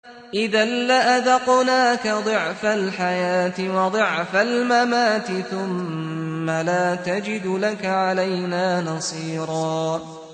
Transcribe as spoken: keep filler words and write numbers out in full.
إذا لأذقناك ضعف الحياة وضعف الممات ثم لا تجد لك علينا نصيرا